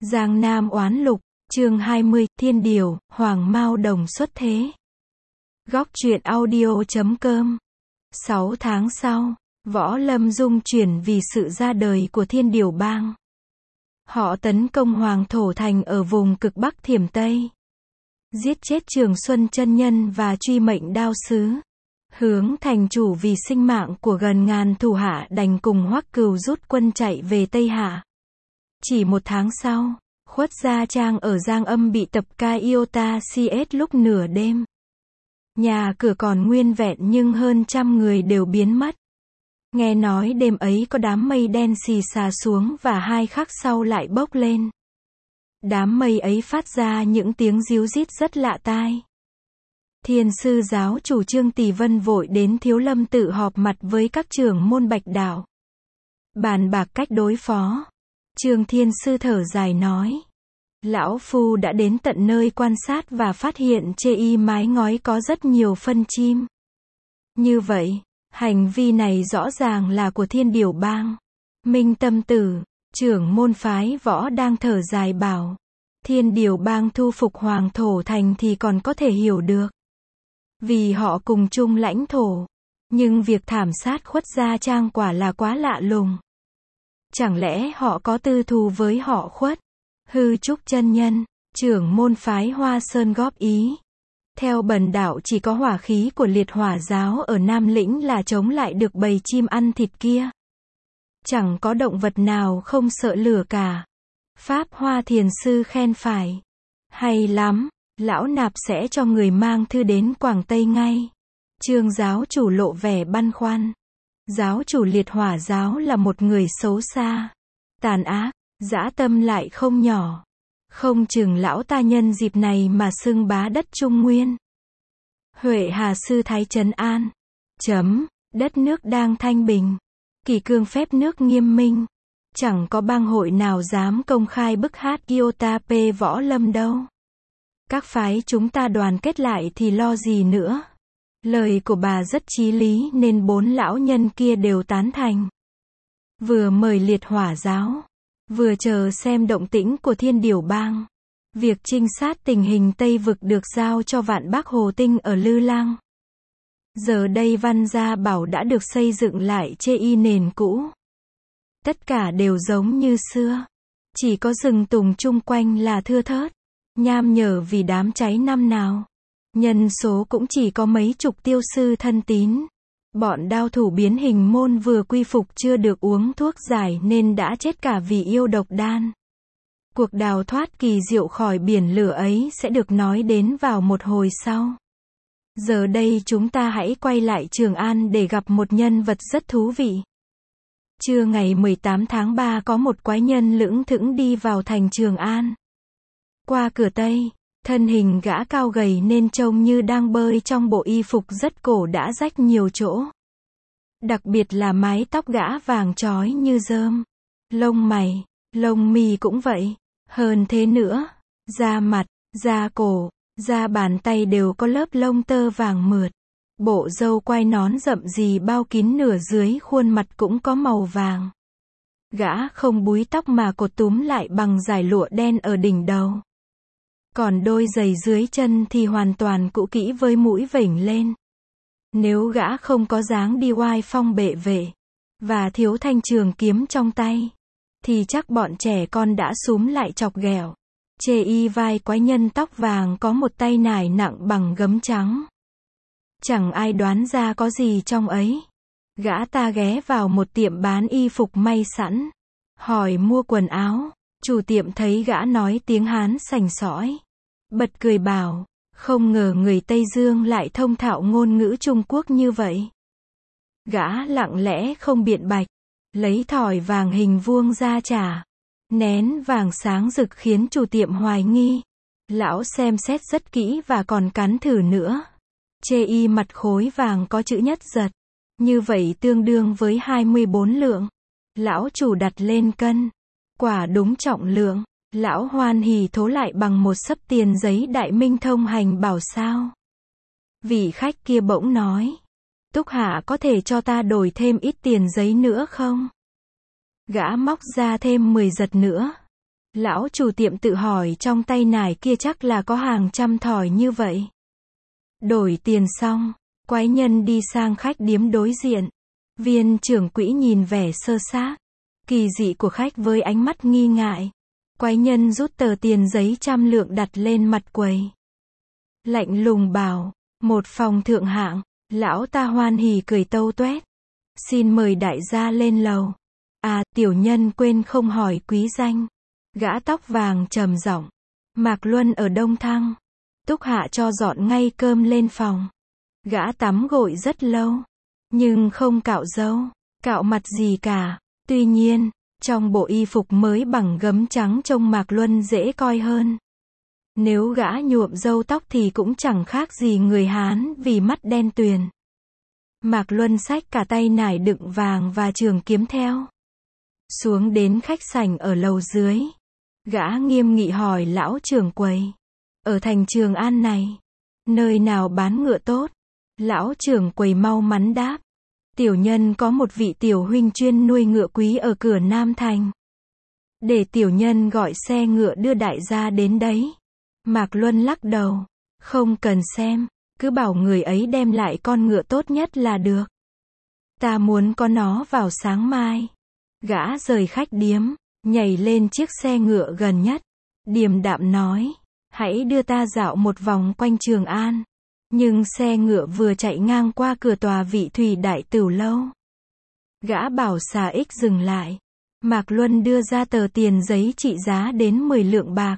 Giang Nam oán lục, chương 20, Thiên Điều, Hoàng Mao Đồng xuất thế. Góc truyện audio.com. 6 tháng sau, Võ Lâm dung chuyển vì sự ra đời của Thiên Điều Bang. Họ tấn công Hoàng Thổ Thành ở vùng cực Bắc Thiểm Tây, giết chết Trường Xuân chân nhân và truy mệnh đao sứ. Hướng thành chủ vì sinh mạng của gần ngàn thủ hạ đành cùng Hoắc Cừu rút quân chạy về Tây Hạ. Chỉ một tháng sau, Khuất Gia Trang ở Giang Âm bị tập kích Iota CS lúc nửa đêm. Nhà cửa còn nguyên vẹn nhưng hơn trăm người đều biến mất. Nghe nói đêm ấy có đám mây đen xì xà xuống và 2 khắc sau lại bốc lên. Đám mây ấy phát ra những tiếng ríu rít rất lạ tai. Thiên sư giáo chủ Trương Tỷ Vân vội đến Thiếu Lâm tự họp mặt với các trưởng môn Bạch Đạo, bàn bạc cách đối phó. Trương Thiên sư thở dài nói: Lão Phu đã đến tận nơi quan sát và phát hiện chê y mái ngói có rất nhiều phân chim. Như vậy, hành vi này rõ ràng là của Thiên Điều Bang. Minh Tâm Tử, trưởng môn phái Võ đang thở dài bảo: Thiên Điều Bang thu phục Hoàng Thổ Thành thì còn có thể hiểu được, vì họ cùng chung lãnh thổ. Nhưng việc thảm sát Khuất Gia Trang quả là quá lạ lùng. Chẳng lẽ họ có tư thù với họ Khuất? Hư Trúc chân nhân, trưởng môn phái Hoa Sơn góp ý: theo bần đạo chỉ có hỏa khí của liệt hỏa giáo ở Nam Lĩnh là chống lại được bầy chim ăn thịt kia. Chẳng có động vật nào không sợ lửa cả. Pháp Hoa thiền sư khen phải: hay lắm, lão nạp sẽ cho người mang thư đến Quảng Tây ngay. Trương giáo chủ lộ vẻ băn khoăn: giáo chủ liệt hỏa giáo là một người xấu xa, tàn ác, dã tâm lại không nhỏ. Không chừng lão ta nhân dịp này mà xưng bá đất Trung Nguyên. Huệ Hà sư thái trấn an: đất nước đang thanh bình, kỷ cương phép nước nghiêm minh, chẳng có bang hội nào dám công khai bức hát Iota P Võ Lâm đâu. Các phái chúng ta đoàn kết lại thì lo gì nữa. Lời của bà rất chí lý nên 4 lão nhân kia đều tán thành. Vừa mời liệt hỏa giáo, vừa chờ xem động tĩnh của Thiên Điều Bang. Việc trinh sát tình hình Tây Vực được giao cho Vạn Bác Hồ Tinh ở Lư Lang. Giờ đây Văn Gia Bảo đã được xây dựng lại chê y nền cũ. Tất cả đều giống như xưa, chỉ có rừng tùng chung quanh là thưa thớt, nham nhở vì đám cháy năm nào. Nhân số cũng chỉ có mấy chục tiêu sư thân tín. Bọn đao thủ biến hình môn vừa quy phục chưa được uống thuốc giải nên đã chết cả vì yêu độc đan. Cuộc đào thoát kỳ diệu khỏi biển lửa ấy sẽ được nói đến vào một hồi sau. Giờ đây chúng ta hãy quay lại Trường An để gặp một nhân vật rất thú vị. Trưa ngày 18 tháng 3 có một quái nhân lững thững đi vào thành Trường An. Qua cửa Tây, thân hình gã cao gầy nên trông như đang bơi trong bộ y phục rất cổ đã rách nhiều chỗ. Đặc biệt là mái tóc gã vàng chói như rơm. Lông mày, lông mi cũng vậy. Hơn thế nữa, da mặt, da cổ, da bàn tay đều có lớp lông tơ vàng mượt. Bộ râu quai nón rậm rì bao kín nửa dưới khuôn mặt cũng có màu vàng. Gã không búi tóc mà cột túm lại bằng dải lụa đen ở đỉnh đầu. Còn đôi giày dưới chân thì hoàn toàn cũ kỹ với mũi vểnh lên. Nếu gã không có dáng đi oai phong bệ vệ, và thiếu thanh trường kiếm trong tay, thì chắc bọn trẻ con đã xúm lại chọc ghẹo. Chê y vai quái nhân tóc vàng có một tay nải nặng bằng gấm trắng. Chẳng ai đoán ra có gì trong ấy. Gã ta ghé vào một tiệm bán y phục may sẵn, hỏi mua quần áo. Chủ tiệm thấy gã nói tiếng Hán sành sỏi, bật cười bảo: không ngờ người Tây Dương lại thông thạo ngôn ngữ Trung Quốc như vậy. Gã lặng lẽ không biện bạch, lấy thỏi vàng hình vuông ra trả. Nén vàng sáng rực khiến chủ tiệm hoài nghi. Lão xem xét rất kỹ và còn cắn thử nữa. Chê y mặt khối vàng có chữ nhất giật. Như vậy tương đương với 24 lượng. Lão chủ đặt lên cân. Quả đúng trọng lượng. Lão hoan hỉ thố lại bằng một xấp tiền giấy Đại Minh thông hành bảo sao. Vị khách kia bỗng nói: Túc Hạ có thể cho ta đổi thêm ít tiền giấy nữa không? Gã móc ra thêm 10 giật nữa. Lão chủ tiệm tự hỏi trong tay nải kia chắc là có hàng trăm thỏi như vậy. Đổi tiền xong, quái nhân đi sang khách điếm đối diện. Viên trưởng quỹ nhìn vẻ sơ xác, kỳ dị của khách với ánh mắt nghi ngại. Quái nhân rút tờ tiền giấy 100 lượng đặt lên mặt quầy. Lạnh lùng bảo, một phòng thượng hạng. Lão ta hoan hỉ cười tâu tuét. Xin mời đại gia lên lầu. À, tiểu nhân quên không hỏi quý danh. Gã tóc vàng trầm giọng. Mạc Luân ở Đông Thăng. Túc Hạ cho dọn ngay cơm lên phòng. Gã tắm gội rất lâu, nhưng không cạo râu, cạo mặt gì cả. Tuy nhiên, trong bộ y phục mới bằng gấm trắng trông Mạc Luân dễ coi hơn. Nếu gã nhuộm râu tóc thì cũng chẳng khác gì người Hán vì mắt đen tuyền. Mạc Luân xách cả tay nải đựng vàng và trường kiếm theo. Xuống đến khách sảnh ở lầu dưới. Gã nghiêm nghị hỏi lão trưởng quầy. Ở thành Trường An này, nơi nào bán ngựa tốt? Lão trưởng quầy mau mắn đáp. Tiểu nhân có một vị tiểu huynh chuyên nuôi ngựa quý ở cửa Nam Thành. Để tiểu nhân gọi xe ngựa đưa đại gia đến đấy. Mạc Luân lắc đầu. Không cần xem, cứ bảo người ấy đem lại con ngựa tốt nhất là được. Ta muốn có nó vào sáng mai. Gã rời khách điếm, nhảy lên chiếc xe ngựa gần nhất. Điềm đạm nói, hãy đưa ta dạo một vòng quanh Trường An. Nhưng xe ngựa vừa chạy ngang qua cửa tòa Vị Thủy Đại Tửu Lâu. Gã bảo xà ích dừng lại. Mạc Luân đưa ra tờ tiền giấy trị giá đến 10 lượng bạc.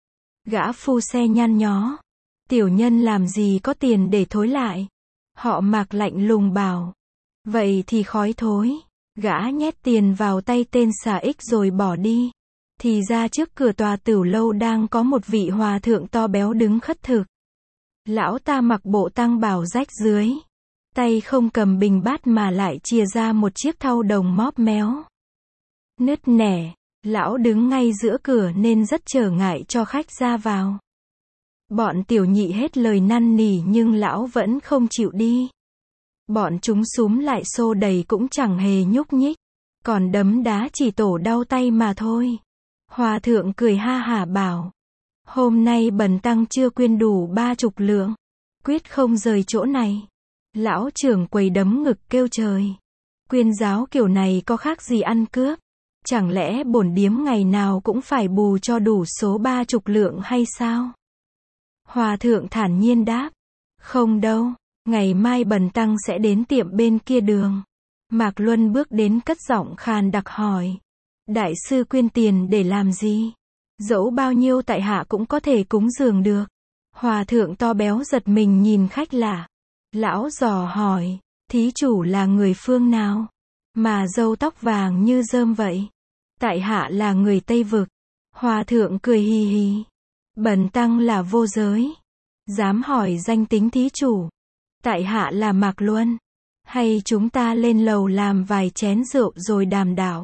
Gã phu xe nhăn nhó. Tiểu nhân làm gì có tiền để thối lại. Họ Mạc lạnh lùng bảo. Vậy thì khói thối. Gã nhét tiền vào tay tên xà ích rồi bỏ đi. Thì ra trước cửa tòa Tửu Lâu đang có một vị hòa thượng to béo đứng khất thực. Lão ta mặc bộ tăng bào rách dưới. Tay không cầm bình bát mà lại chìa ra một chiếc thau đồng móp méo. Nứt nẻ. Lão đứng ngay giữa cửa nên rất trở ngại cho khách ra vào. Bọn tiểu nhị hết lời năn nỉ nhưng lão vẫn không chịu đi. Bọn chúng xúm lại xô đẩy cũng chẳng hề nhúc nhích. Còn đấm đá chỉ tổ đau tay mà thôi. Hòa thượng cười ha hả bảo. Hôm nay bần tăng chưa quyên đủ 30 lượng. Quyết không rời chỗ này. Lão trưởng quầy đấm ngực kêu trời. Quyên giáo kiểu này có khác gì ăn cướp. Chẳng lẽ bổn điếm ngày nào cũng phải bù cho đủ số 30 lượng hay sao? Hòa thượng thản nhiên đáp. Không đâu, ngày mai bần tăng sẽ đến tiệm bên kia đường. Mạc Luân bước đến cất giọng khàn đặc hỏi. Đại sư quyên tiền để làm gì? Dẫu bao nhiêu tại hạ cũng có thể cúng dường được. Hòa thượng to béo giật mình nhìn khách lạ. Lão dò hỏi, thí chủ là người phương nào? Mà râu tóc vàng như rơm vậy. Tại hạ là người Tây Vực. Hòa thượng cười hì hì. Bần tăng là Vô Giới. Dám hỏi danh tính thí chủ. Tại hạ là Mạc Luân. Hay chúng ta lên lầu làm vài chén rượu rồi đàm đạo.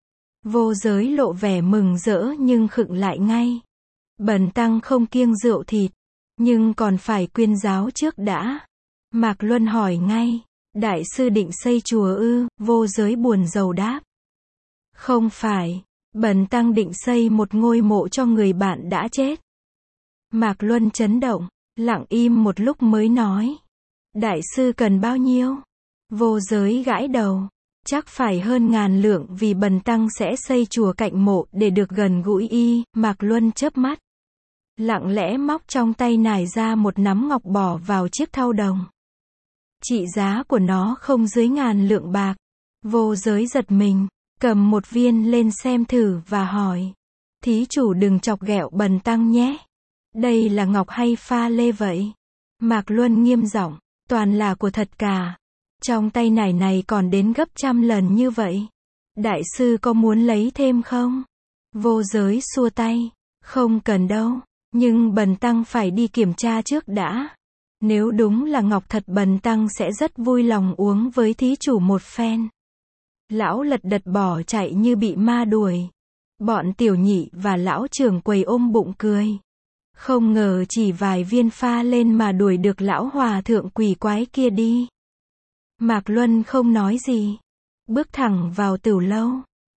Vô Giới lộ vẻ mừng rỡ nhưng khựng lại ngay. Bần tăng không kiêng rượu thịt. Nhưng còn phải quyên giáo trước đã. Mạc Luân hỏi ngay. Đại sư định xây chùa ư? Vô Giới buồn rầu đáp. Không phải. Bần tăng định xây một ngôi mộ cho người bạn đã chết. Mạc Luân chấn động. Lặng im một lúc mới nói. Đại sư cần bao nhiêu? Vô Giới gãi đầu. Chắc phải hơn 1000 lượng vì bần tăng sẽ xây chùa cạnh mộ để được gần gũi y. Mạc Luân chớp mắt. Lặng lẽ móc trong tay nải ra một nắm ngọc bỏ vào chiếc thau đồng. Trị giá của nó không dưới 1000 lượng bạc. Vô Giới giật mình, cầm một viên lên xem thử và hỏi. Thí chủ đừng chọc ghẹo bần tăng nhé. Đây là ngọc hay pha lê vậy? Mạc Luân nghiêm giọng, toàn là của thật cả. Trong tay nải này còn đến gấp 100 lần như vậy. Đại sư có muốn lấy thêm không? Vô Giới xua tay. Không cần đâu, nhưng bần tăng phải đi kiểm tra trước đã. Nếu đúng là ngọc thật bần tăng sẽ rất vui lòng uống với thí chủ một phen. Lão lật đật bỏ chạy như bị ma đuổi. Bọn tiểu nhị và lão trưởng quầy ôm bụng cười. Không ngờ chỉ vài viên pha lên mà đuổi được lão hòa thượng quỷ quái kia đi. Mạc Luân không nói gì. Bước thẳng vào Tửu Lâu.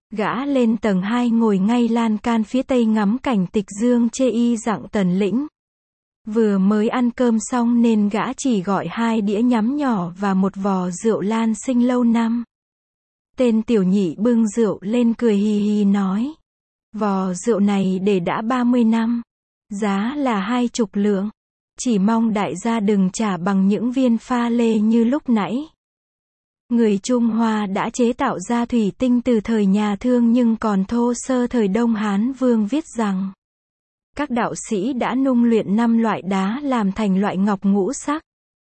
Gã lên tầng 2 ngồi ngay lan can phía tây ngắm cảnh Tịch Dương chê y dặng Tần Lĩnh. Vừa mới ăn cơm xong nên gã chỉ gọi 2 đĩa nhắm nhỏ và một vò rượu Lan Sinh lâu năm. Tên tiểu nhị bưng rượu lên cười hì hì nói. Vò rượu này để đã 30 năm. Giá là 20 lượng. Chỉ mong đại gia đừng trả bằng những viên pha lê như lúc nãy. Người Trung Hoa đã chế tạo ra thủy tinh từ thời nhà Thương nhưng còn thô sơ thời Đông Hán Vương viết rằng các đạo sĩ đã nung luyện 5 loại đá làm thành loại ngọc ngũ sắc.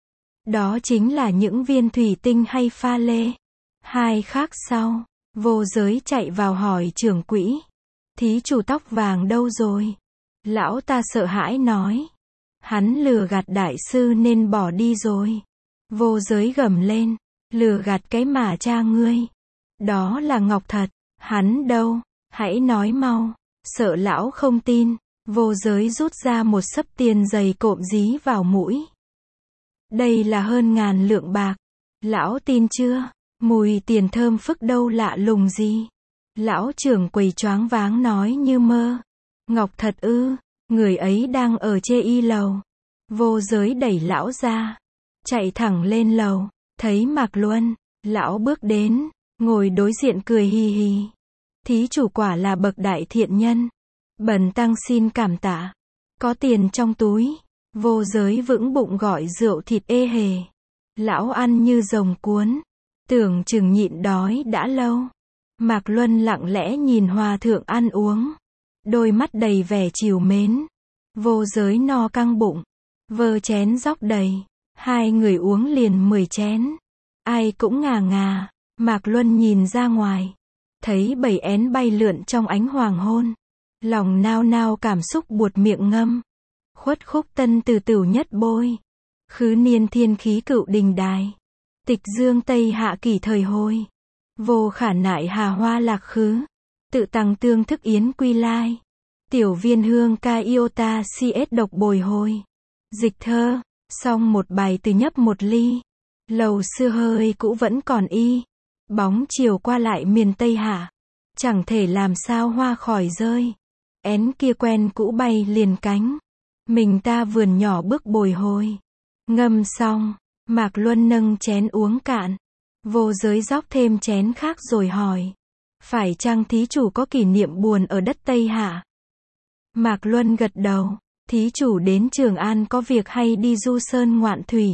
Đó chính là những viên thủy tinh hay pha lê. 2 khắc sau, Vô Giới chạy vào hỏi trưởng quỹ. Thí chủ tóc vàng đâu rồi? Lão ta sợ hãi nói. Hắn lừa gạt đại sư nên bỏ đi rồi. Vô Giới gầm lên. Lừa gạt cái mà cha ngươi. Đó là ngọc thật. Hắn đâu? Hãy nói mau. Sợ lão không tin. Vô Giới rút ra một xấp tiền dày cộm dí vào mũi. Đây là hơn 1000 lượng bạc. Lão tin chưa? Mùi tiền thơm phức đâu lạ lùng gì. Lão trưởng quầy choáng váng nói như mơ. Ngọc thật ư? Người ấy đang ở chê y lầu. Vô Giới đẩy lão ra. Chạy thẳng lên lầu. Thấy Mạc Luân. Lão bước đến. Ngồi đối diện cười hì hì. Thí chủ quả là bậc đại thiện nhân. Bần tăng xin cảm tạ. Có tiền trong túi. Vô Giới vững bụng gọi rượu thịt ê hề. Lão ăn như rồng cuốn. Tưởng chừng nhịn đói đã lâu. Mạc Luân lặng lẽ nhìn hòa thượng ăn uống. Đôi mắt đầy vẻ trìu mến. Vô Giới no căng bụng. Vơ chén dóc đầy. 2 người uống liền 10 chén. Ai cũng ngà ngà. Mạc Luân nhìn ra ngoài. Thấy 7 én bay lượn trong ánh hoàng hôn. Lòng nao nao cảm xúc buột miệng ngâm. Khuất khúc tân từ tửu nhất bôi. Khứ niên thiên khí cựu đình đài. Tịch dương tây hạ kỷ thời hồi. Vô khả nại hà hoa lạc khứ. Tự tăng tương thức yến quy lai. Tiểu viên hương ca iota cs độc bồi hồi. Dịch thơ. Xong một bài từ nhấp một ly. Lầu xưa hơi cũ vẫn còn y. Bóng chiều qua lại miền Tây Hạ. Chẳng thể làm sao hoa khỏi rơi. Én kia quen cũ bay liền cánh. Mình ta vườn nhỏ bước bồi hồi. Ngâm xong. Mạc Luân nâng chén uống cạn. Vô Giới rót thêm chén khác rồi hỏi. Phải chăng thí chủ có kỷ niệm buồn ở đất Tây Hạ? Mạc Luân gật đầu. Thí chủ đến Trường An có việc hay đi du sơn ngoạn thủy?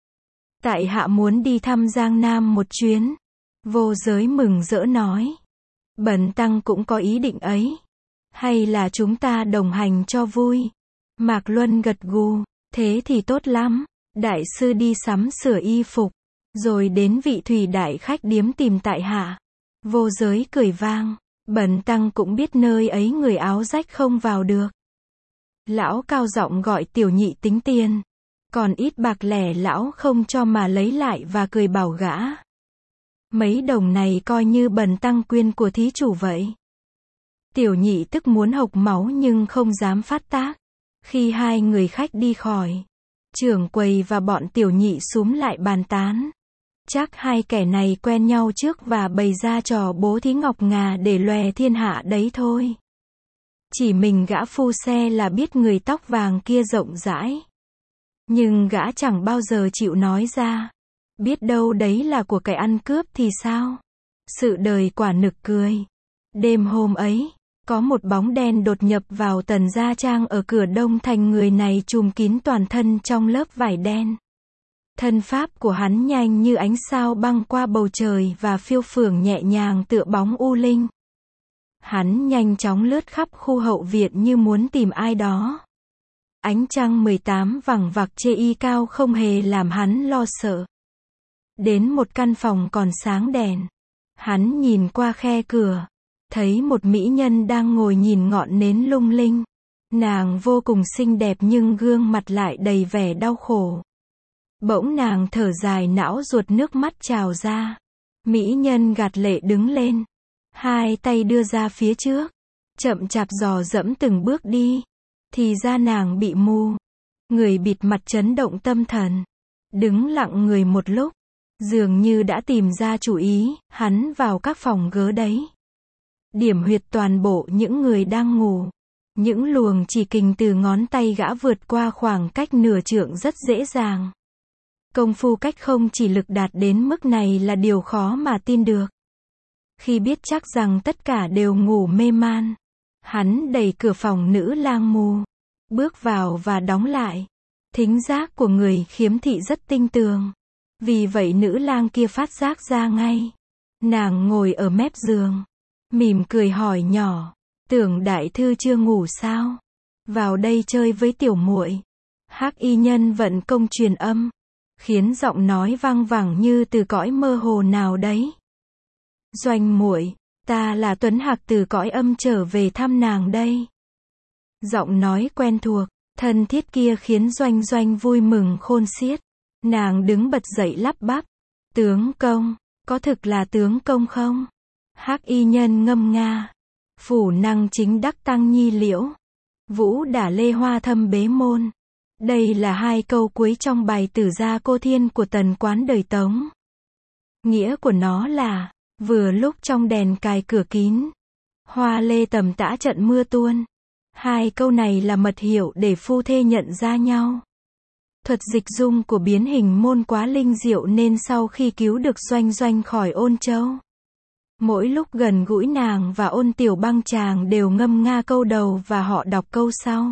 Tại hạ muốn đi thăm Giang Nam một chuyến. Vô Giới mừng rỡ nói. Bần tăng cũng có ý định ấy. Hay là chúng ta đồng hành cho vui? Mạc Luân gật gù. Thế thì tốt lắm. Đại sư đi sắm sửa y phục. Rồi đến vị thủy đại khách điếm tìm tại hạ. Vô Giới cười vang. Bần tăng cũng biết nơi ấy người áo rách không vào được. Lão cao giọng gọi tiểu nhị tính tiền. Còn ít bạc lẻ lão không cho mà lấy lại và cười bảo gã. Mấy đồng này coi như bần tăng quyên của thí chủ vậy. Tiểu nhị tức muốn hộc máu nhưng không dám phát tác. Khi 2 người khách đi khỏi, trưởng quầy và bọn tiểu nhị xúm lại bàn tán. Chắc 2 kẻ này quen nhau trước và bày ra trò bố thí ngọc ngà để lòe thiên hạ đấy thôi. Chỉ mình gã phu xe là biết người tóc vàng kia rộng rãi. Nhưng gã chẳng bao giờ chịu nói ra. Biết đâu đấy là của kẻ ăn cướp thì sao? Sự đời quả nực cười. Đêm hôm ấy, có một bóng đen đột nhập vào Tần Gia Trang ở cửa Đông Thành. Người này trùm kín toàn thân trong lớp vải đen. Thân pháp của hắn nhanh như ánh sao băng qua bầu trời và phiêu phường nhẹ nhàng tựa bóng u linh. Hắn nhanh chóng lướt khắp khu hậu viện như muốn tìm ai đó. Ánh trăng 18 vằng vặc chê y cao không hề làm hắn lo sợ. Đến một căn phòng còn sáng đèn. Hắn nhìn qua khe cửa. Thấy một mỹ nhân đang ngồi nhìn ngọn nến lung linh. Nàng vô cùng xinh đẹp nhưng gương mặt lại đầy vẻ đau khổ. Bỗng nàng thở dài não ruột nước mắt trào ra. Mỹ nhân gạt lệ đứng lên. 2 tay đưa ra phía trước. Chậm chạp dò dẫm từng bước đi. Thì ra nàng bị mù. Người bịt mặt chấn động tâm thần. Đứng lặng người một lúc. Dường như đã tìm ra chủ ý, hắn vào các phòng gớ đấy. điểm huyệt toàn bộ những người đang ngủ. Những luồng chỉ kình từ ngón tay gã vượt qua khoảng cách nửa trượng rất dễ dàng. Công phu cách không chỉ lực đạt đến mức này là điều khó mà tin được. Khi biết chắc rằng tất cả đều ngủ mê man, hắn đẩy cửa phòng nữ lang mù, bước vào và đóng lại. Thính giác của người khiếm thị rất tinh tường. Vì vậy nữ lang kia phát giác ra ngay. Nàng ngồi ở mép giường, mỉm cười hỏi nhỏ, tưởng đại thư chưa ngủ sao? Vào đây chơi với tiểu muội. Hắc y nhân vận công truyền âm, khiến giọng nói vang vẳng như từ cõi mơ hồ nào đấy. Doanh muội, ta là Tuấn Hạc từ cõi âm trở về thăm nàng đây. Giọng nói quen thuộc, thân thiết kia khiến Doanh Doanh vui mừng khôn xiết. Nàng đứng bật dậy lắp bắp. Tướng công, có thực là tướng công không? Hắc y nhân ngâm nga. Phủ năng chính đắc tăng nhi liễu. Vũ đả lê hoa thâm bế môn. Đây là hai câu cuối trong bài Tử Gia Cô Thiên của Tần Quán đời Tống. Nghĩa của nó là, vừa lúc trong đèn cài cửa kín, hoa lê tầm tã trận mưa tuôn. Hai câu này là mật hiệu để phu thê nhận ra nhau. Thuật dịch dung của biến hình môn quá linh diệu nên sau khi cứu được Doanh Doanh khỏi Ôn Châu, mỗi lúc gần gũi nàng và Ôn Tiểu Băng chàng đều ngâm nga câu đầu và họ đọc câu sau.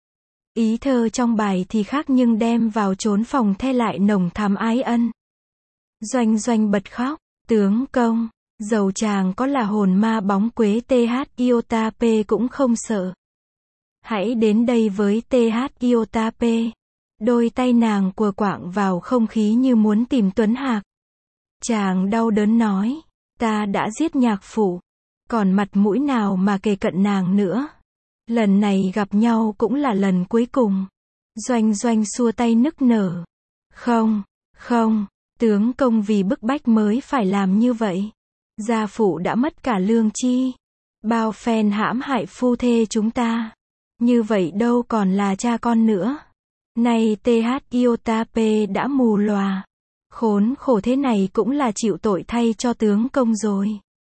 Ý thơ trong bài thì khác nhưng đem vào chốn phòng the lại nồng thắm ái ân. Doanh Doanh bật khóc, tướng công, dầu chàng có là hồn ma bóng quế TH Iota-P cũng không sợ. Hãy đến đây với TH Iota-P. Đôi tay nàng quờ quạng vào không khí như muốn tìm Tuấn Hạc. Chàng đau đớn nói, ta đã giết nhạc phụ, còn mặt mũi nào mà kề cận nàng nữa. Lần này gặp nhau cũng là lần cuối cùng. Doanh Doanh xua tay nức nở. Không, không, tướng công vì bức bách mới phải làm như vậy. Gia phụ đã mất cả lương chi. Bao phen hãm hại phu thê chúng ta. Như vậy đâu còn là cha con nữa. Nay TH Iota-P đã mù lòa. Khốn khổ thế này cũng là chịu tội thay cho tướng công rồi.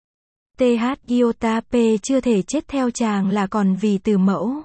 TH Iota-P chưa thể chết theo chàng là còn vì từ mẫu.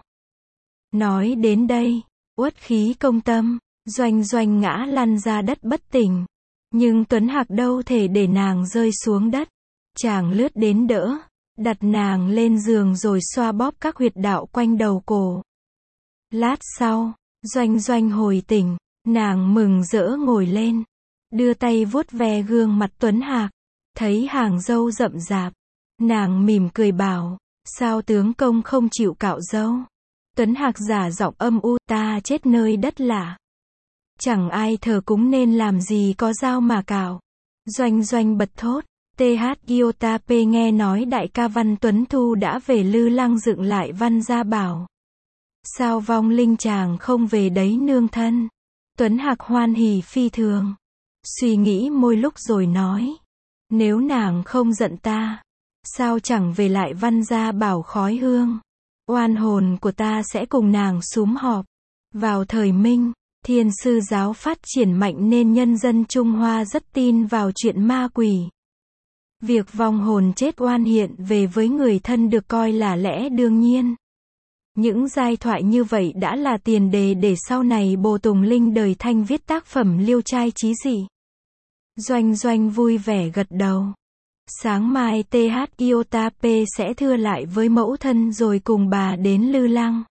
Nói đến đây, uất khí công tâm, Doanh Doanh ngã lăn ra đất bất tỉnh. Nhưng Tuấn Hạc đâu thể để nàng rơi xuống đất. Chàng lướt đến đỡ, đặt nàng lên giường rồi xoa bóp các huyệt đạo quanh đầu cổ. Lát sau, Doanh Doanh hồi tỉnh, nàng mừng rỡ ngồi lên, đưa tay vuốt ve gương mặt Tuấn Hạc, thấy hàng râu rậm rạp, nàng mỉm cười bảo, sao tướng công không chịu cạo râu? Tuấn Hạc giả giọng âm u, ta chết nơi đất lạ, chẳng ai thờ cúng nên làm gì có dao mà cạo. Doanh Doanh bật thốt, TH Iota-P nghe nói đại ca Văn Tuấn Thu đã về Lư Lăng dựng lại Văn Gia Bảo. Sao vong linh chàng không về đấy nương thân? Tuấn Hạc hoan hỉ phi thường. Suy nghĩ môi lúc rồi nói. Nếu nàng không giận ta, sao chẳng về lại Văn Gia Bảo khói hương? Oan hồn của ta sẽ cùng nàng súm họp. Vào thời Minh, Thiên Sư giáo phát triển mạnh nên nhân dân Trung Hoa rất tin vào chuyện ma quỷ. Việc vong hồn chết oan hiện về với người thân được coi là lẽ đương nhiên. Những giai thoại như vậy đã là tiền đề để sau này Bồ Tùng Linh đời Thanh viết tác phẩm liêu trai chí dị. Doanh Doanh vui vẻ gật đầu. Sáng mai TH Iota-P sẽ thưa lại với mẫu thân rồi cùng bà đến Lư Lăng.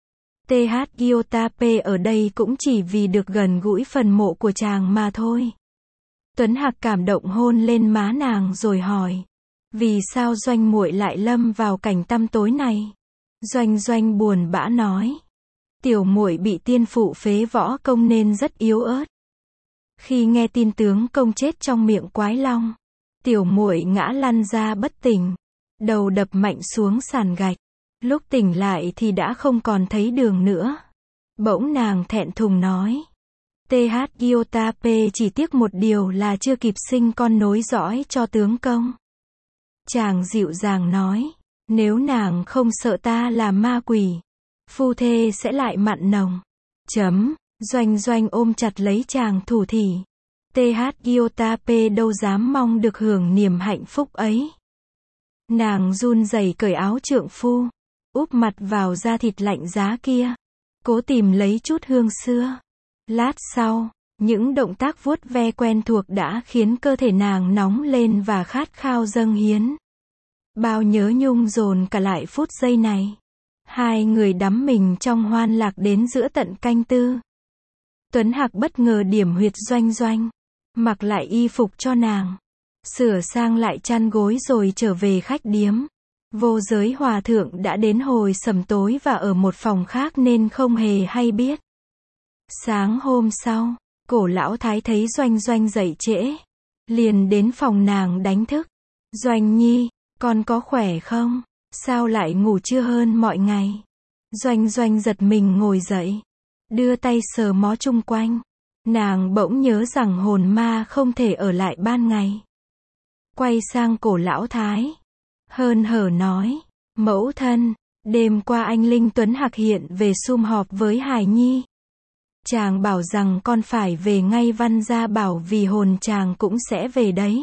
TH Iota-P ở đây cũng chỉ vì được gần gũi phần mộ của chàng mà thôi. Tuấn Hạc cảm động hôn lên má nàng rồi hỏi. Vì sao Doanh muội lại lâm vào cảnh tăm tối này? Doanh Doanh buồn bã nói. Tiểu muội bị tiên phụ phế võ công nên rất yếu ớt. Khi nghe tin tướng công chết trong miệng quái long, tiểu muội ngã lăn ra bất tỉnh, đầu đập mạnh xuống sàn gạch. Lúc tỉnh lại thì đã không còn thấy đường nữa. Bỗng nàng thẹn thùng nói. TH Iota-P chỉ tiếc một điều là chưa kịp sinh con nối dõi cho tướng công. Chàng dịu dàng nói. Nếu nàng không sợ ta là ma quỷ, phu thê sẽ lại mặn nồng. Doanh Doanh ôm chặt lấy chàng thủ thỉ. TH Iota-P đâu dám mong được hưởng niềm hạnh phúc ấy. Nàng run rẩy cởi áo trượng phu, úp mặt vào da thịt lạnh giá kia, cố tìm lấy chút hương xưa. Lát sau, những động tác vuốt ve quen thuộc đã khiến cơ thể nàng nóng lên và khát khao dâng hiến. Bao nhớ nhung dồn cả lại phút giây này. Hai người đắm mình trong hoan lạc đến giữa tận canh tư. Tuấn Hạc bất ngờ điểm huyệt Doanh Doanh, mặc lại y phục cho nàng, sửa sang lại chăn gối rồi trở về khách điếm. Vô Giới Hòa Thượng đã đến hồi sầm tối và ở một phòng khác nên không hề hay biết. Sáng hôm sau, Cổ Lão Thái thấy Doanh Doanh dậy trễ, liền đến phòng nàng đánh thức. Doanh Nhi, con có khỏe không? Sao lại ngủ trưa hơn mọi ngày? Doanh Doanh giật mình ngồi dậy, đưa tay sờ mó chung quanh. Nàng bỗng nhớ rằng hồn ma không thể ở lại ban ngày. Quay sang Cổ Lão Thái, hớn hở nói, mẫu thân, đêm qua anh Linh Tuấn Hạc hiện về sum họp với Hải Nhi. Chàng bảo rằng con phải về ngay. Văn gia bảo vì hồn chàng cũng sẽ về đấy.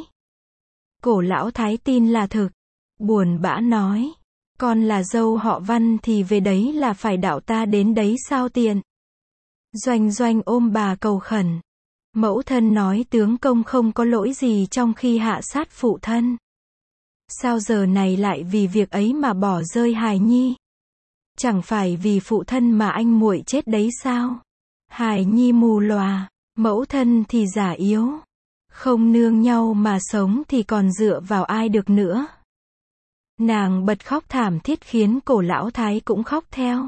Cổ Lão Thái tin là thực, buồn bã nói, con là dâu họ Văn thì về đấy là phải đạo ta đến đấy sao tiện. Doanh Doanh ôm bà cầu khẩn, mẫu thân nói tướng công không có lỗi gì trong khi hạ sát phụ thân. Sao giờ này lại vì việc ấy mà bỏ rơi Hải Nhi? Chẳng phải vì phụ thân mà anh muội chết đấy sao? Hải Nhi mù lòa, mẫu thân thì già yếu, không nương nhau mà sống thì còn dựa vào ai được nữa. Nàng bật khóc thảm thiết khiến Cổ Lão Thái cũng khóc theo.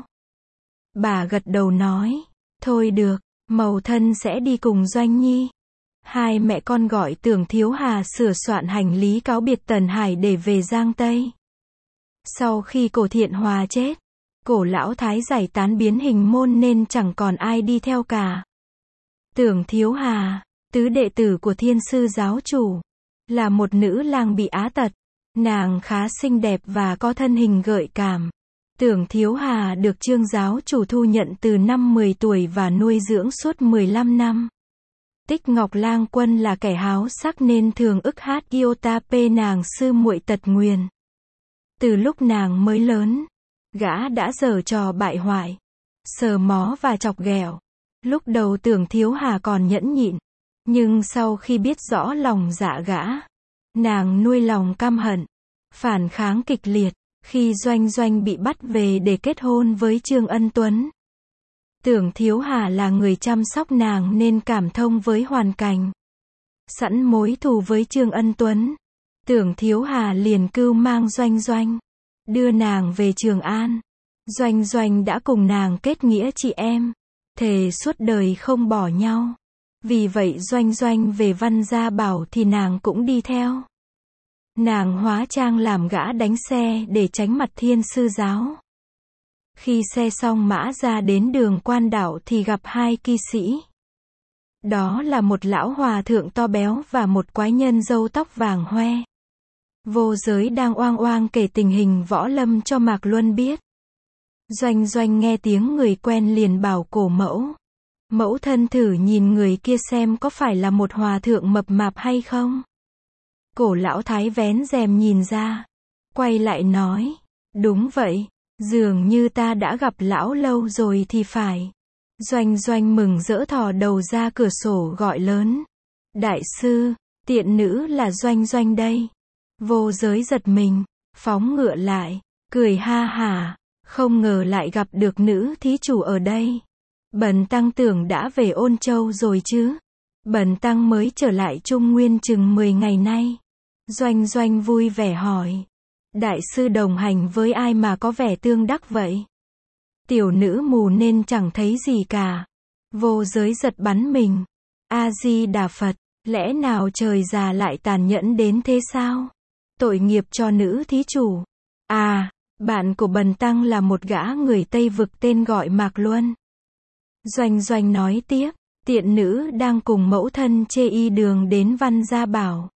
Bà gật đầu nói, thôi được, mẫu thân sẽ đi cùng Doanh Nhi. Hai mẹ con gọi Tưởng Thiếu Hà sửa soạn hành lý cáo biệt Tần Hải để về Giang Tây. Sau khi Cổ Thiện Hòa chết, Cổ Lão Thái giải tán biến hình môn nên chẳng còn ai đi theo cả. Tưởng Thiếu Hà, tứ đệ tử của Thiên Sư giáo chủ, là một nữ lang bị á tật. Nàng khá xinh đẹp và có thân hình gợi cảm. Tưởng Thiếu Hà được Trương giáo chủ thu nhận từ năm 10 tuổi và nuôi dưỡng suốt 15 năm. Tích Ngọc Lang Quân là kẻ háo sắc nên thường ức hát Iotapê nàng sư muội Tật Nguyền. Từ lúc nàng mới lớn, gã đã giở trò bại hoại, sờ mó và chọc ghẹo. Lúc đầu Tưởng Thiếu Hà còn nhẫn nhịn, nhưng sau khi biết rõ lòng dạ gã, nàng nuôi lòng căm hận, phản kháng kịch liệt. Khi Doanh Doanh bị bắt về để kết hôn với Trương Ân Tuấn, Tưởng Thiếu Hà là người chăm sóc nàng nên cảm thông với hoàn cảnh. Sẵn mối thù với Trương Ân Tuấn, Tưởng Thiếu Hà liền cưu mang Doanh Doanh, đưa nàng về Trường An. Doanh Doanh đã cùng nàng kết nghĩa chị em, thề suốt đời không bỏ nhau. Vì vậy Doanh Doanh về Văn gia bảo thì nàng cũng đi theo. Nàng hóa trang làm gã đánh xe để tránh mặt Thiên Sư giáo. Khi xe xong mã ra đến đường Quan Đạo thì gặp hai kỵ sĩ. Đó là một lão hòa thượng to béo và một quái nhân râu tóc vàng hoe. Vô Giới đang oang oang kể tình hình võ lâm cho Mạc Luân biết. Doanh Doanh nghe tiếng người quen liền bảo Cổ mẫu, mẫu thân thử nhìn người kia xem có phải là một hòa thượng mập mạp hay không. Cổ Lão Thái vén rèm nhìn ra, quay lại nói, đúng vậy, dường như ta đã gặp lão lâu rồi thì phải. Doanh Doanh mừng rỡ thò đầu ra cửa sổ gọi lớn, đại sư, tiện nữ là Doanh Doanh đây. Vô Giới giật mình, phóng ngựa lại, cười ha hả, không ngờ lại gặp được nữ thí chủ ở đây. Bần tăng tưởng đã về Ôn Châu rồi chứ. Bần tăng mới trở lại Trung Nguyên chừng 10 ngày nay. Doanh Doanh vui vẻ hỏi, đại sư đồng hành với ai mà có vẻ tương đắc vậy? Tiểu nữ mù nên chẳng thấy gì cả. Vô Giới giật bắn mình. A Di Đà Phật, lẽ nào trời già lại tàn nhẫn đến thế sao? Tội nghiệp cho nữ thí chủ. À, bạn của bần tăng là một gã người Tây Vực tên gọi Mạc Luân. Doanh Doanh nói tiếp, tiện nữ đang cùng mẫu thân chê y đường đến Văn gia bảo.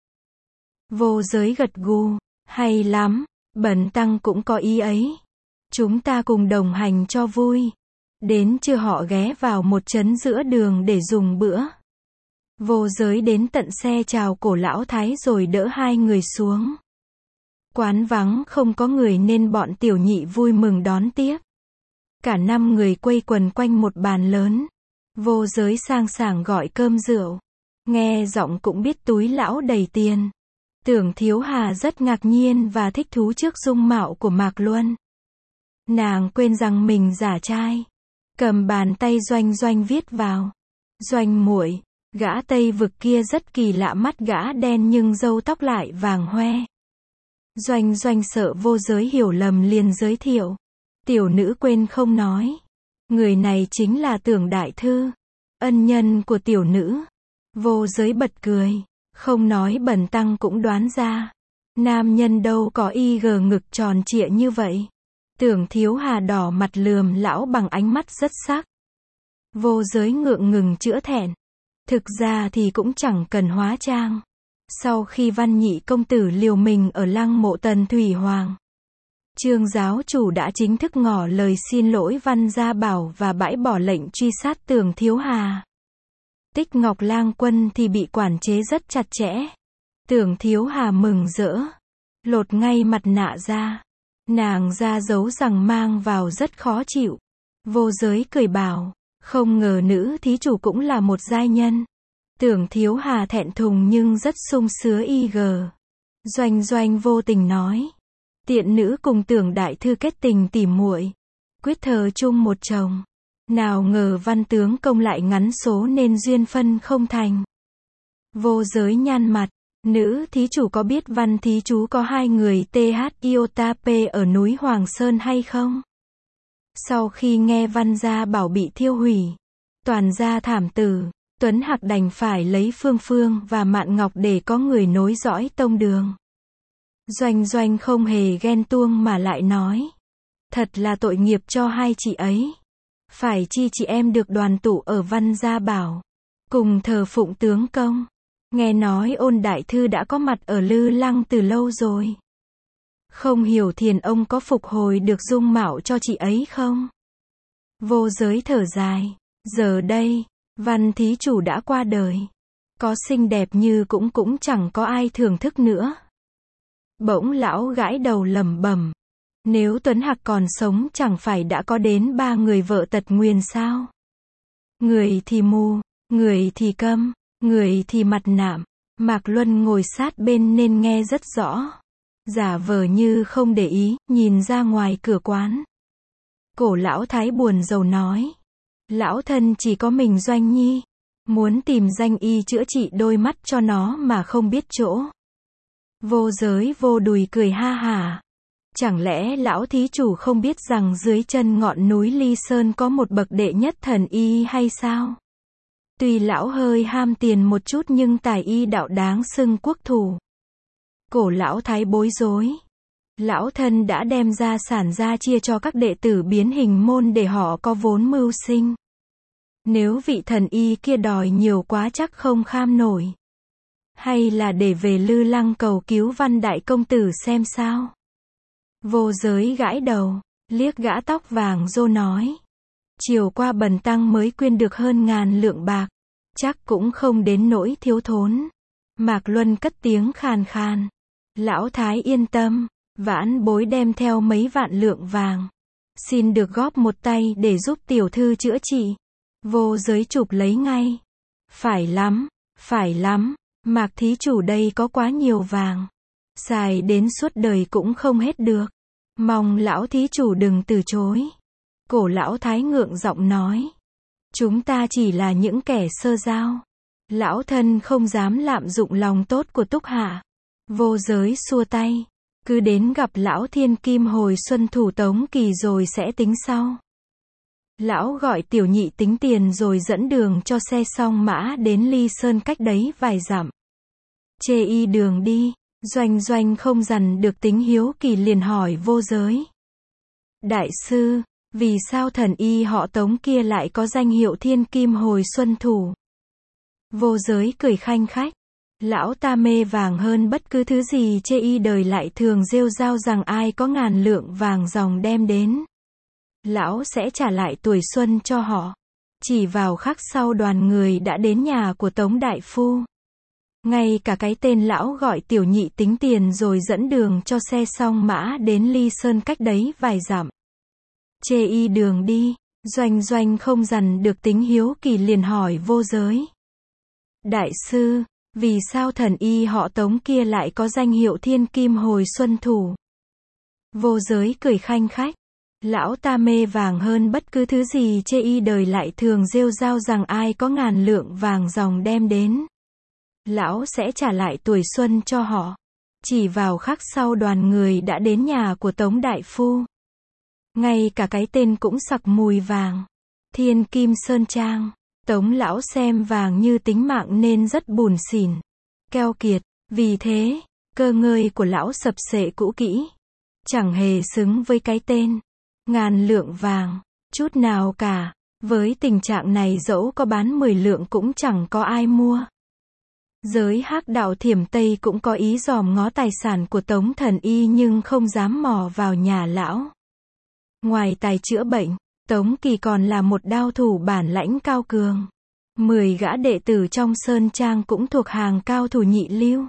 Vô Giới gật gù, hay lắm, bần tăng cũng có ý ấy. Chúng ta cùng đồng hành cho vui. Đến trưa họ ghé vào một trấn giữa đường để dùng bữa. Vô Giới đến tận xe chào Cổ Lão Thái rồi đỡ hai người xuống. Quán vắng không có người nên bọn tiểu nhị vui mừng đón tiếp. Cả 5 người quây quần quanh một bàn lớn. Vô Giới sang sảng gọi cơm rượu. Nghe giọng cũng biết túi lão đầy tiền. Tưởng Thiếu Hà rất ngạc nhiên và thích thú trước dung mạo của Mạc Luân. Nàng quên rằng mình giả trai. Cầm bàn tay Doanh Doanh viết vào. Doanh muội, gã Tây Vực kia rất kỳ lạ, mắt gã đen nhưng râu tóc lại vàng hoe. Doanh Doanh sợ Vô Giới hiểu lầm liền giới thiệu. Tiểu nữ quên không nói. Người này chính là Tưởng đại thư, ân nhân của tiểu nữ. Vô Giới bật cười. Không nói bần tăng cũng đoán ra. Nam nhân đâu có y gờ ngực tròn trịa như vậy. Tưởng Thiếu Hà đỏ mặt lườm lão bằng ánh mắt rất sắc. Vô Giới ngượng ngừng chữa thẹn. Thực ra thì cũng chẳng cần hóa trang. Sau khi Văn Nhị công tử liều mình ở lăng mộ Tần Thủy Hoàng, Trương giáo chủ đã chính thức ngỏ lời xin lỗi Văn Gia Bảo và bãi bỏ lệnh truy sát Tưởng Thiếu Hà. Tích Ngọc Lang Quân thì bị quản chế rất chặt chẽ. Tưởng Thiếu Hà mừng rỡ, lột ngay mặt nạ ra. Nàng ra dấu rằng mang vào rất khó chịu. Vô Giới cười bảo, không ngờ nữ thí chủ cũng là một giai nhân. Tưởng Thiếu Hà thẹn thùng nhưng rất sung sướng y gờ. Doanh Doanh vô tình nói, tiện nữ cùng Tưởng đại thư kết tình tỉ muội, quyết thờ chung một chồng. Nào ngờ Văn tướng công lại ngắn số nên duyên phân không thành. Vô Giới nhăn mặt, nữ thí chủ có biết Văn thí chú có 2 người THIOTAP ở núi Hoàng Sơn hay không? Sau khi nghe Văn Gia Bảo bị thiêu hủy, toàn gia thảm tử, Tuấn Hạc đành phải lấy Phương Phương và Mạn Ngọc để có người nối dõi tông đường. Doanh Doanh không hề ghen tuông mà lại nói, thật là tội nghiệp cho 2 chị ấy. Phải chi chị em được đoàn tụ ở Văn Gia Bảo, cùng thờ phụng tướng công. Nghe nói Ôn đại thư đã có mặt ở Lư Lăng từ lâu rồi. Không hiểu Thiền ông có phục hồi được dung mạo cho chị ấy không? Vô Giới thở dài, giờ đây, Văn thí chủ đã qua đời. Có xinh đẹp như cũng chẳng có ai thưởng thức nữa. Bỗng lão gãi đầu lẩm bẩm, nếu Tuấn Hạc còn sống chẳng phải đã có đến 3 người vợ tật nguyền sao? Người thì mù, người thì câm, người thì mặt nạm. Mạc Luân ngồi sát bên nên nghe rất rõ. Giả vờ như không để ý, nhìn ra ngoài cửa quán. Cổ lão thái buồn rầu nói, lão thân chỉ có mình Doanh nhi, muốn tìm danh y chữa trị đôi mắt cho nó mà không biết chỗ. Vô Giới vô đùi cười ha hả. Chẳng lẽ lão thí chủ không biết rằng dưới chân ngọn núi Ly Sơn có một bậc đệ nhất thần y hay sao? Tuy lão hơi ham tiền một chút nhưng tài y đạo đáng xưng quốc thủ. Cổ lão thái bối rối. Lão thân đã đem gia sản ra chia cho các đệ tử biến hình môn để họ có vốn mưu sinh. Nếu vị thần y kia đòi nhiều quá chắc không kham nổi. Hay là để về Lư Lăng cầu cứu Văn đại công tử xem sao? Vô Giới gãi đầu, liếc gã tóc vàng rô nói. Chiều qua bần tăng mới quyên được hơn 1000 lượng bạc. Chắc cũng không đến nỗi thiếu thốn. Mạc Luân cất tiếng khàn khàn. Lão thái yên tâm, vãn bối đem theo mấy vạn lượng vàng. Xin được góp một tay để giúp tiểu thư chữa trị. Vô Giới chụp lấy ngay. Phải lắm, Mạc thí chủ đây có quá nhiều vàng. Xài đến suốt đời cũng không hết được. Mong lão thí chủ đừng từ chối. Cổ lão thái ngượng giọng nói. Chúng ta chỉ là những kẻ sơ giao. Lão thân không dám lạm dụng lòng tốt của Túc Hạ. Vô Giới xua tay. Cứ đến gặp lão Thiên Kim hồi xuân thủ Tống Kỳ rồi sẽ tính sau. Lão gọi tiểu nhị tính tiền rồi dẫn đường cho xe song mã đến Ly Sơn cách đấy vài dặm. Chê y đường đi, Doanh Doanh không dằn được tính hiếu kỳ liền hỏi Vô Giới. Đại sư, vì sao thần y họ Tống kia lại có danh hiệu Thiên Kim hồi xuân thủ? Vô Giới cười khanh khách. Lão ta mê vàng hơn bất cứ thứ gì, chê y đời lại thường rêu rao rằng ai có 1000 lượng vàng ròng đem đến, lão sẽ trả lại tuổi xuân cho họ. Chỉ vào khắc sau đoàn người đã đến nhà của Tống đại phu. Ngay cả cái tên lão gọi Tiểu Nhị tính tiền rồi dẫn đường cho xe song mã đến Ly Sơn cách đấy vài dặm. Chê y đường đi, Doanh Doanh không dằn được tính hiếu kỳ liền hỏi Vô Giới. Đại sư, vì sao thần y họ Tống kia lại có danh hiệu Thiên Kim Hồi Xuân Thủ? Vô Giới cười khanh khách. Lão ta mê vàng hơn bất cứ thứ gì. Chê y đời lại thường rêu rao rằng ai có ngàn lượng vàng ròng đem đến, lão sẽ trả lại tuổi xuân cho họ. Chỉ vào khắc sau đoàn người đã đến nhà của Tống đại phu. Ngay cả cái tên cũng sặc mùi vàng. Thiên Kim Sơn Trang. Tống lão xem vàng như tính mạng nên rất bủn xỉn, keo kiệt. Vì thế, cơ ngơi của lão sập xệ cũ kỹ, chẳng hề xứng với cái tên ngàn lượng vàng chút nào cả. Với tình trạng này dẫu có bán 10 lượng cũng chẳng có ai mua. Giới hắc đạo Thiểm Tây cũng có ý dòm ngó tài sản của Tống thần y nhưng không dám mò vào nhà lão. Ngoài tài chữa bệnh, Tống Kỳ còn là một đao thủ bản lãnh cao cường. 10 gã đệ tử trong Sơn Trang cũng thuộc hàng cao thủ nhị lưu.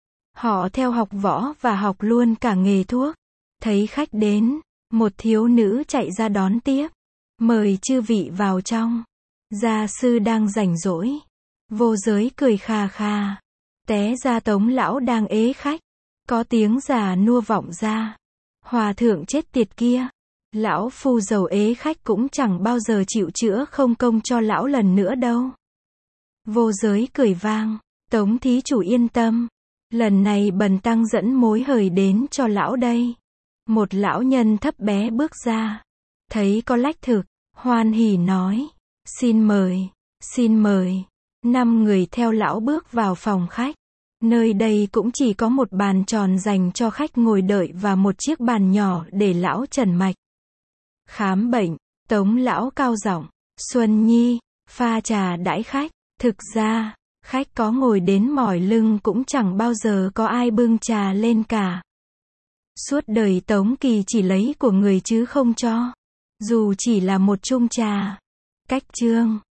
Họ theo học võ và học luôn cả nghề thuốc. Thấy khách đến, một thiếu nữ chạy ra đón tiếp. Mời chư vị vào trong. Gia sư đang rảnh rỗi. Vô Giới cười kha kha. Té ra Tống lão đang ế khách. Có tiếng già nua vọng ra. Hòa thượng chết tiệt kia. Lão phu giàu ế khách cũng chẳng bao giờ chịu chữa không công cho lão lần nữa đâu. Vô Giới cười vang. Tống thí chủ yên tâm. Lần này bần tăng dẫn mối hời đến cho lão đây. Một lão nhân thấp bé bước ra. Thấy có lách thực, hoan hỉ nói. Xin mời, xin mời. 5 người theo lão bước vào phòng khách. Nơi đây cũng chỉ có một bàn tròn dành cho khách ngồi đợi và một chiếc bàn nhỏ để lão trần mạch. Khám bệnh, Tống lão cao giọng. Xuân Nhi, pha trà đãi khách. Thực ra, khách có ngồi đến mỏi lưng cũng chẳng bao giờ có ai bưng trà lên cả. Suốt đời Tống Kỳ chỉ lấy của người chứ không cho. Dù chỉ là một chung trà. Cách chương